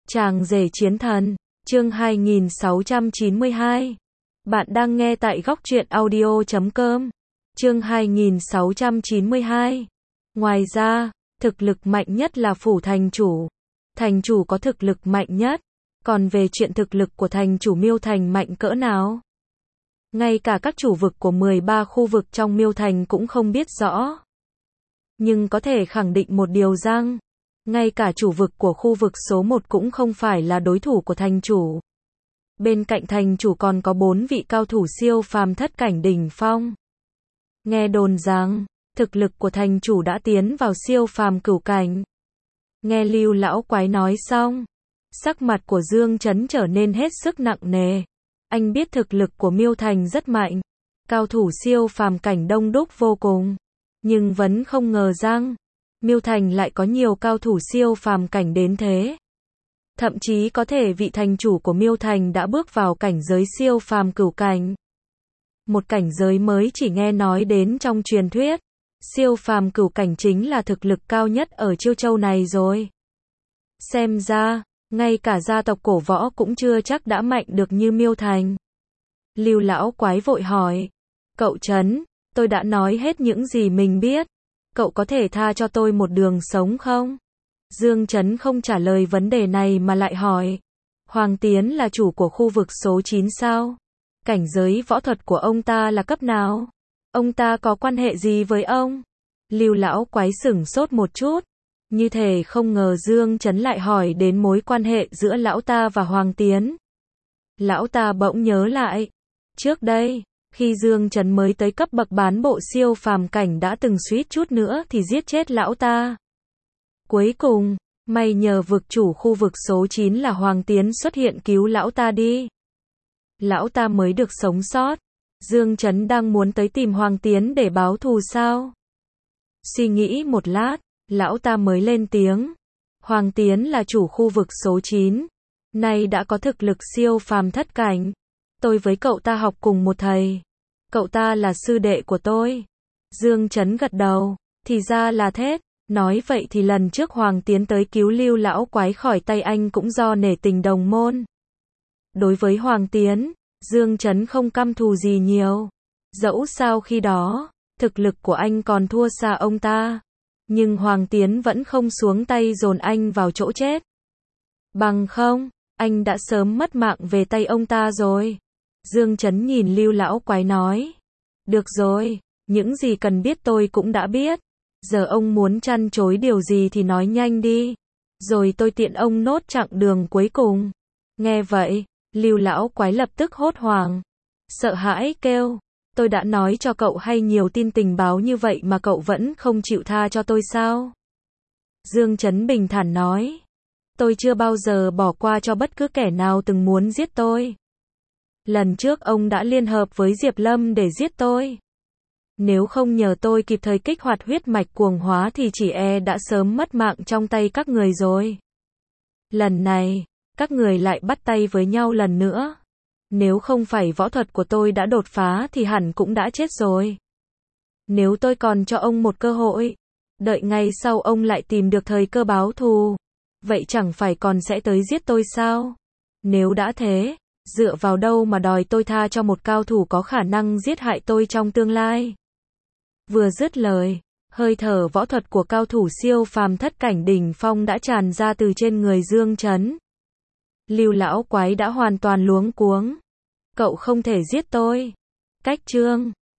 Chàng rể chiến thần, chương 2692. Bạn đang nghe tại góc truyện audio.com. Chương 2692. Ngoài ra, thực lực mạnh nhất là phủ thành chủ. Thành chủ có thực lực mạnh nhất. Còn về chuyện thực lực của thành chủ Miêu Thành mạnh cỡ nào? Ngay cả các chủ vực của 13 khu vực trong Miêu Thành cũng không biết rõ. Nhưng có thể khẳng định một điều rằng, ngay cả chủ vực của khu vực số 1 cũng không phải là đối thủ của thành chủ. Bên cạnh thành chủ còn có 4 vị cao thủ siêu phàm thất cảnh đỉnh phong. Nghe đồn rằng, thực lực của thành chủ đã tiến vào siêu phàm cửu cảnh. Nghe Lưu lão quái nói xong, sắc mặt của Dương Chấn trở nên hết sức nặng nề. Anh biết thực lực của Miêu Thành rất mạnh, cao thủ siêu phàm cảnh đông đúc vô cùng, nhưng vẫn không ngờ rằng Miêu Thành lại có nhiều cao thủ siêu phàm cảnh đến thế. Thậm chí có thể vị thành chủ của Miêu Thành đã bước vào cảnh giới siêu phàm cửu cảnh. Một cảnh giới mới chỉ nghe nói đến trong truyền thuyết. Siêu phàm cửu cảnh chính là thực lực cao nhất ở Chiêu Châu này rồi. Xem ra, ngay cả gia tộc cổ võ cũng chưa chắc đã mạnh được như Miêu Thành. Lưu lão quái vội hỏi. Cậu Trấn, tôi đã nói hết những gì mình biết. Cậu có thể tha cho tôi một đường sống không? Dương Chấn không trả lời vấn đề này mà lại hỏi. Hoàng Tiến là chủ của khu vực số 9 sao? Cảnh giới võ thuật của ông ta là cấp nào? Ông ta có quan hệ gì với ông? Lưu lão quái sửng sốt một chút. Như thể không ngờ Dương Chấn lại hỏi đến mối quan hệ giữa lão ta và Hoàng Tiến. Lão ta bỗng nhớ lại. Trước đây, khi Dương Chấn mới tới cấp bậc bán bộ siêu phàm cảnh đã từng suýt chút nữa thì giết chết lão ta. Cuối cùng, may nhờ vực chủ khu vực số 9 là Hoàng Tiến xuất hiện cứu lão ta đi. Lão ta mới được sống sót. Dương Chấn đang muốn tới tìm Hoàng Tiến để báo thù sao? Suy nghĩ một lát, lão ta mới lên tiếng. Hoàng Tiến là chủ khu vực số 9. Nay đã có thực lực siêu phàm thất cảnh. Tôi với cậu ta học cùng một thầy. Cậu ta là sư đệ của tôi. Dương Chấn gật đầu. Thì ra là thế. Nói vậy thì lần trước Hoàng Tiến tới cứu Lưu lão quái khỏi tay anh cũng do nể tình đồng môn. Đối với Hoàng Tiến, Dương Chấn không căm thù gì nhiều. Dẫu sao khi đó, thực lực của anh còn thua xa ông ta. Nhưng Hoàng Tiến vẫn không xuống tay dồn anh vào chỗ chết. Bằng không, anh đã sớm mất mạng về tay ông ta rồi. Dương Chấn nhìn Lưu lão quái nói. Được rồi, những gì cần biết tôi cũng đã biết. Giờ ông muốn trăn trối điều gì thì nói nhanh đi. Rồi tôi tiện ông nốt chặng đường cuối cùng. Nghe vậy, Lưu lão quái lập tức hốt hoảng. Sợ hãi kêu. Tôi đã nói cho cậu hay nhiều tin tình báo như vậy mà cậu vẫn không chịu tha cho tôi sao? Dương Chấn bình thản nói. Tôi chưa bao giờ bỏ qua cho bất cứ kẻ nào từng muốn giết tôi. Lần trước ông đã liên hợp với Diệp Lâm để giết tôi. Nếu không nhờ tôi kịp thời kích hoạt huyết mạch cuồng hóa thì chỉ đã sớm mất mạng trong tay các người rồi. Lần này, các người lại bắt tay với nhau lần nữa. Nếu không phải võ thuật của tôi đã đột phá thì hẳn cũng đã chết rồi. Nếu tôi còn cho ông một cơ hội, đợi ngày sau ông lại tìm được thời cơ báo thù, vậy chẳng phải còn sẽ tới giết tôi sao? Nếu đã thế, dựa vào đâu mà đòi tôi tha cho một cao thủ có khả năng giết hại tôi trong tương lai? Vừa dứt lời, hơi thở võ thuật của cao thủ siêu phàm thất cảnh đỉnh phong đã tràn ra từ trên người Dương Chấn. Lưu lão quái đã hoàn toàn luống cuống. Cậu không thể giết tôi. Cách chương